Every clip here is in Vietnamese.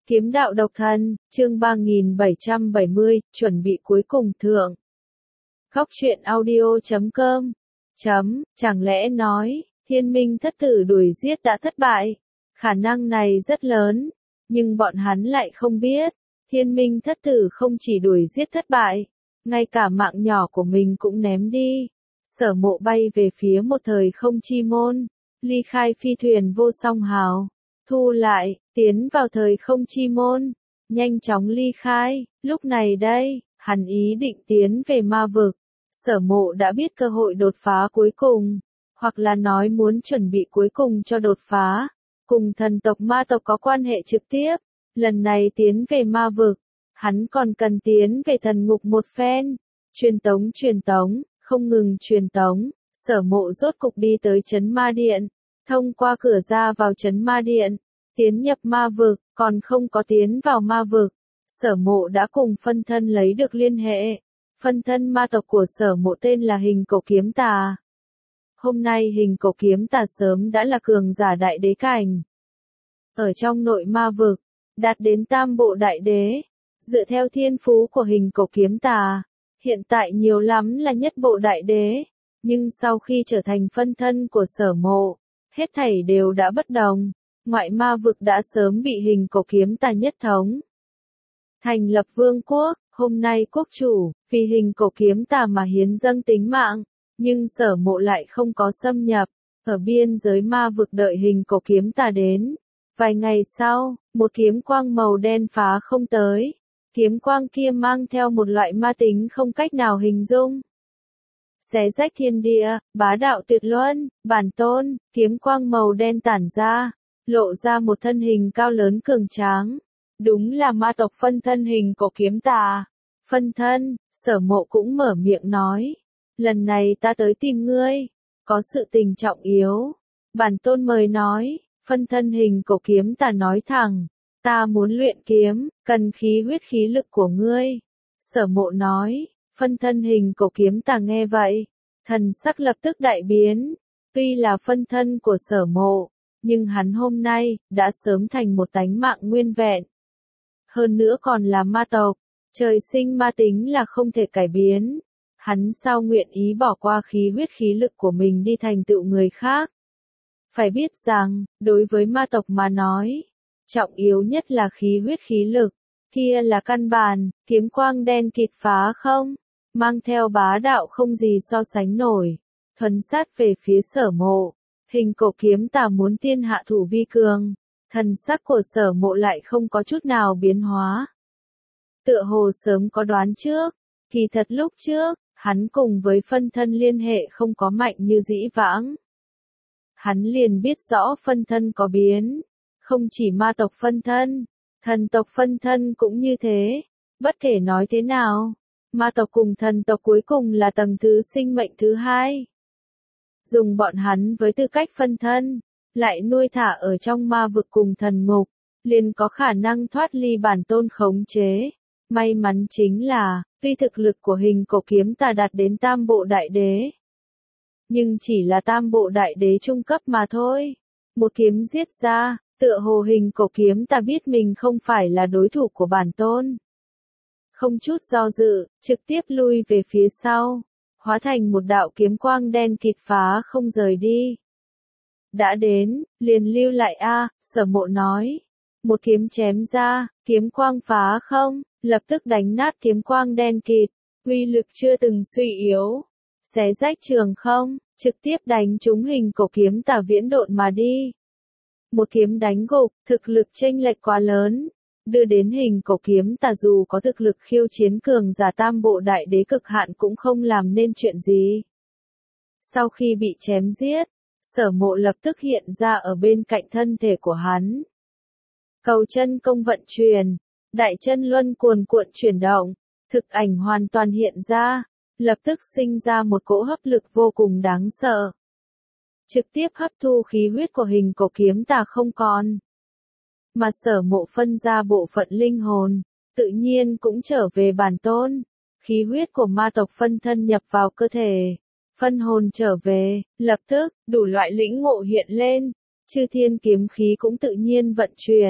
Kiếm đạo độc thân, chương 3770, chuẩn bị cuối cùng thượng. Góc truyện audio.com Chẳng lẽ nói, Thiên Minh thất tử đuổi giết đã thất bại? Khả năng này rất lớn, nhưng bọn hắn lại không biết, Thiên Minh thất tử không chỉ đuổi giết thất bại, ngay cả mạng nhỏ của mình cũng ném đi. Sở Mộ bay về phía một thời không chi môn, ly khai phi thuyền vô song hào, thu lại, tiến vào thời không chi môn, nhanh chóng ly khai. Lúc này đây, hắn ý định tiến về ma vực. Sở Mộ đã biết cơ hội đột phá cuối cùng, hoặc là nói muốn chuẩn bị cuối cùng cho đột phá, cùng thần tộc ma tộc có quan hệ trực tiếp. Lần này tiến về ma vực, hắn còn cần tiến về thần ngục một phen, truyền tống, không ngừng truyền tống. Sở Mộ rốt cục đi tới trấn ma điện, thông qua cửa ra vào trấn ma điện, tiến nhập ma vực. Còn không có tiến vào ma vực, Sở Mộ đã cùng phân thân lấy được liên hệ. Phân thân ma tộc của Sở Mộ tên là Hình Cổ Kiếm Tà. Hôm nay Hình Cổ Kiếm Tà sớm đã là cường giả đại đế cảnh. Ở trong nội ma vực, đạt đến tam bộ đại đế. Dựa theo thiên phú của Hình Cổ Kiếm Tà, hiện tại nhiều lắm là nhất bộ đại đế. Nhưng sau khi trở thành phân thân của Sở Mộ, hết thảy đều đã bất đồng. Ngoại ma vực đã sớm bị Hình Cổ Kiếm Tà nhất thống. Thành lập vương quốc, hôm nay quốc chủ, vì Hình Cổ Kiếm Tà mà hiến dâng tính mạng, nhưng Sở Mộ lại không có xâm nhập, ở biên giới ma vực đợi Hình Cổ Kiếm Tà đến. Vài ngày sau, một kiếm quang màu đen phá không tới, kiếm quang kia mang theo một loại ma tính không cách nào hình dung. Xé rách thiên địa, bá đạo tuyệt luân, bản tôn, kiếm quang màu đen tản ra, lộ ra một thân hình cao lớn cường tráng. Đúng là ma tộc phân thân Hình Cổ Kiếm Tà. Phân thân, Sở Mộ cũng mở miệng nói. Lần này ta tới tìm ngươi, có sự tình trọng yếu. Bản tôn mời nói, phân thân Hình Cổ Kiếm Tà nói thẳng. Ta muốn luyện kiếm, cần khí huyết khí lực của ngươi. Sở Mộ nói, phân thân Hình Cổ Kiếm Tà nghe vậy, thần sắc lập tức đại biến. Tuy là phân thân của Sở Mộ, nhưng hắn hôm nay, đã sớm thành một tánh mạng nguyên vẹn. Hơn nữa còn là ma tộc, trời sinh ma tính là không thể cải biến. Hắn sao nguyện ý bỏ qua khí huyết khí lực của mình đi thành tựu người khác. Phải biết rằng, đối với ma tộc mà nói, trọng yếu nhất là khí huyết khí lực, kia là căn bản. Kiếm quang đen kịt phá không, mang theo bá đạo không gì so sánh nổi, thuần sát về phía Sở Mộ. Hình Cổ Kiếm Tà muốn tiên hạ thủ vi cường, thần sắc của Sở Mộ lại không có chút nào biến hóa. Tựa hồ sớm có đoán trước, kỳ thật lúc trước, hắn cùng với phân thân liên hệ không có mạnh như dĩ vãng. Hắn liền biết rõ phân thân có biến, không chỉ ma tộc phân thân, thần tộc phân thân cũng như thế. Bất kể nói thế nào, ma tộc cùng thần tộc cuối cùng là tầng thứ sinh mệnh thứ hai. Dùng bọn hắn với tư cách phân thân, lại nuôi thả ở trong ma vực cùng thần ngục, liền có khả năng thoát ly bản tôn khống chế. May mắn chính là, tuy thực lực của Hình Cổ Kiếm Tà đạt đến tam bộ đại đế, nhưng chỉ là tam bộ đại đế trung cấp mà thôi. Một kiếm giết ra, tựa hồ Hình Cổ Kiếm Tà biết mình không phải là đối thủ của bản tôn. Không chút do dự, trực tiếp lui về phía sau, hóa thành một đạo kiếm quang đen kịt phá không rời đi. Đã đến, liền lưu lại a. Sở Mộ nói. Một kiếm chém ra, kiếm quang phá không, lập tức đánh nát kiếm quang đen kịt, uy lực chưa từng suy yếu. Xé rách trường không, trực tiếp đánh trúng Hình Cổ Kiếm Tà viễn độn mà đi. Một kiếm đánh gục, thực lực chênh lệch quá lớn, đưa đến Hình Cổ Kiếm Tà dù có thực lực khiêu chiến cường giả tam bộ đại đế cực hạn cũng không làm nên chuyện gì. Sau khi bị chém giết, Sở Mộ lập tức hiện ra ở bên cạnh thân thể của hắn. Cầu chân công vận chuyển, đại chân luân cuồn cuộn chuyển động, thực ảnh hoàn toàn hiện ra, lập tức sinh ra một cỗ hấp lực vô cùng đáng sợ. Trực tiếp hấp thu khí huyết của Hình Cổ Kiếm Tà không còn. Mà Sở Mộ phân ra bộ phận linh hồn, tự nhiên cũng trở về bản tôn. Khí huyết của ma tộc phân thân nhập vào cơ thể, phân hồn trở về, lập tức, đủ loại lĩnh ngộ hiện lên. Chư thiên kiếm khí cũng tự nhiên vận chuyển,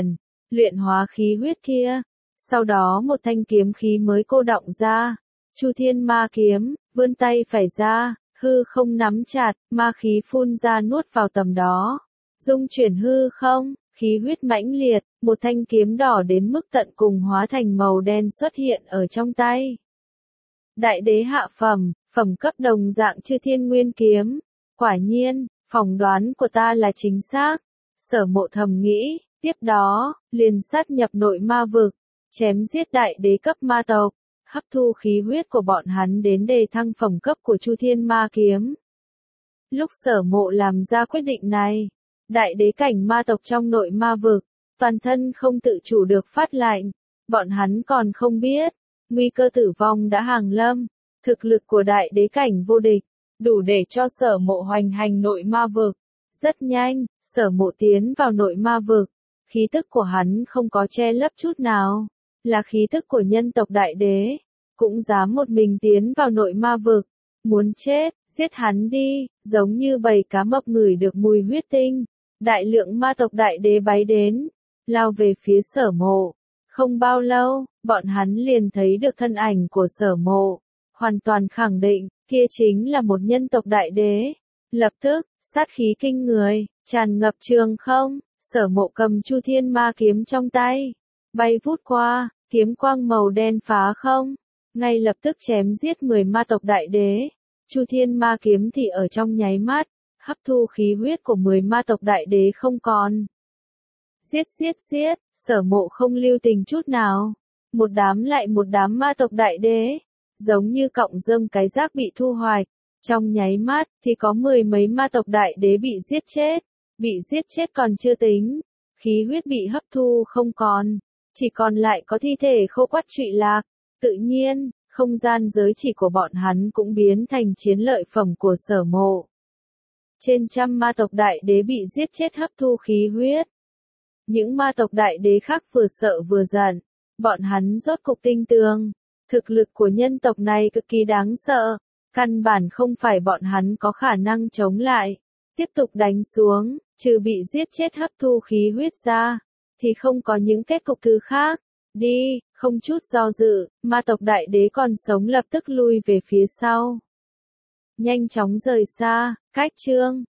luyện hóa khí huyết kia. Sau đó một thanh kiếm khí mới cô đọng ra, Chu Thiên Ma kiếm, vươn tay phải ra, hư không nắm chặt, ma khí phun ra nuốt vào tầm đó. Dung chuyển hư không, khí huyết mãnh liệt, một thanh kiếm đỏ đến mức tận cùng hóa thành màu đen xuất hiện ở trong tay. Đại đế hạ phẩm, phẩm cấp đồng dạng Chư Thiên Nguyên kiếm. Quả nhiên, phỏng đoán của ta là chính xác. Sở Mộ thầm nghĩ, tiếp đó, liền sát nhập nội ma vực, chém giết đại đế cấp ma tộc, hấp thu khí huyết của bọn hắn đến đề thăng phẩm cấp của Chu Thiên Ma kiếm. Lúc Sở Mộ làm ra quyết định này, đại đế cảnh ma tộc trong nội ma vực, toàn thân không tự chủ được phát lạnh, bọn hắn còn không biết, nguy cơ tử vong đã hàng lâm, thực lực của đại đế cảnh vô địch, đủ để cho Sở Mộ hoành hành nội ma vực. Rất nhanh, Sở Mộ tiến vào nội ma vực, khí tức của hắn không có che lấp chút nào, là khí tức của nhân tộc đại đế, cũng dám một mình tiến vào nội ma vực, muốn chết, giết hắn đi, giống như bầy cá mập ngửi được mùi huyết tinh, đại lượng ma tộc đại đế bay đến, lao về phía Sở Mộ. Không bao lâu, bọn hắn liền thấy được thân ảnh của Sở Mộ, hoàn toàn khẳng định, kia chính là một nhân tộc đại đế. Lập tức, sát khí kinh người, tràn ngập trường không, Sở Mộ cầm Chu Thiên Ma kiếm trong tay, bay vút qua, kiếm quang màu đen phá không, ngay lập tức chém giết 10 ma tộc đại đế. Chu Thiên Ma kiếm thì ở trong nháy mắt, hấp thu khí huyết của 10 ma tộc đại đế không còn. Giết giết giết, Sở Mộ không lưu tình chút nào, một đám lại một đám ma tộc đại đế, giống như cọng rơm cái rác bị thu hoạch. Trong nháy mắt, thì có 10 mấy ma tộc đại đế bị giết chết còn chưa tính, khí huyết bị hấp thu không còn, chỉ còn lại có thi thể khô quắt trụy lạc, tự nhiên, không gian giới chỉ của bọn hắn cũng biến thành chiến lợi phẩm của Sở Mộ. Trên trăm ma tộc đại đế bị giết chết hấp thu khí huyết. Những ma tộc đại đế khác vừa sợ vừa giận, bọn hắn rốt cục tinh tường, thực lực của nhân tộc này cực kỳ đáng sợ. Căn bản không phải bọn hắn có khả năng chống lại. Tiếp tục đánh xuống, trừ bị giết chết hấp thu khí huyết ra, thì không có những kết cục thứ khác. Đi, không chút do dự, ma tộc đại đế còn sống lập tức lui về phía sau. Nhanh chóng rời xa, cách chương.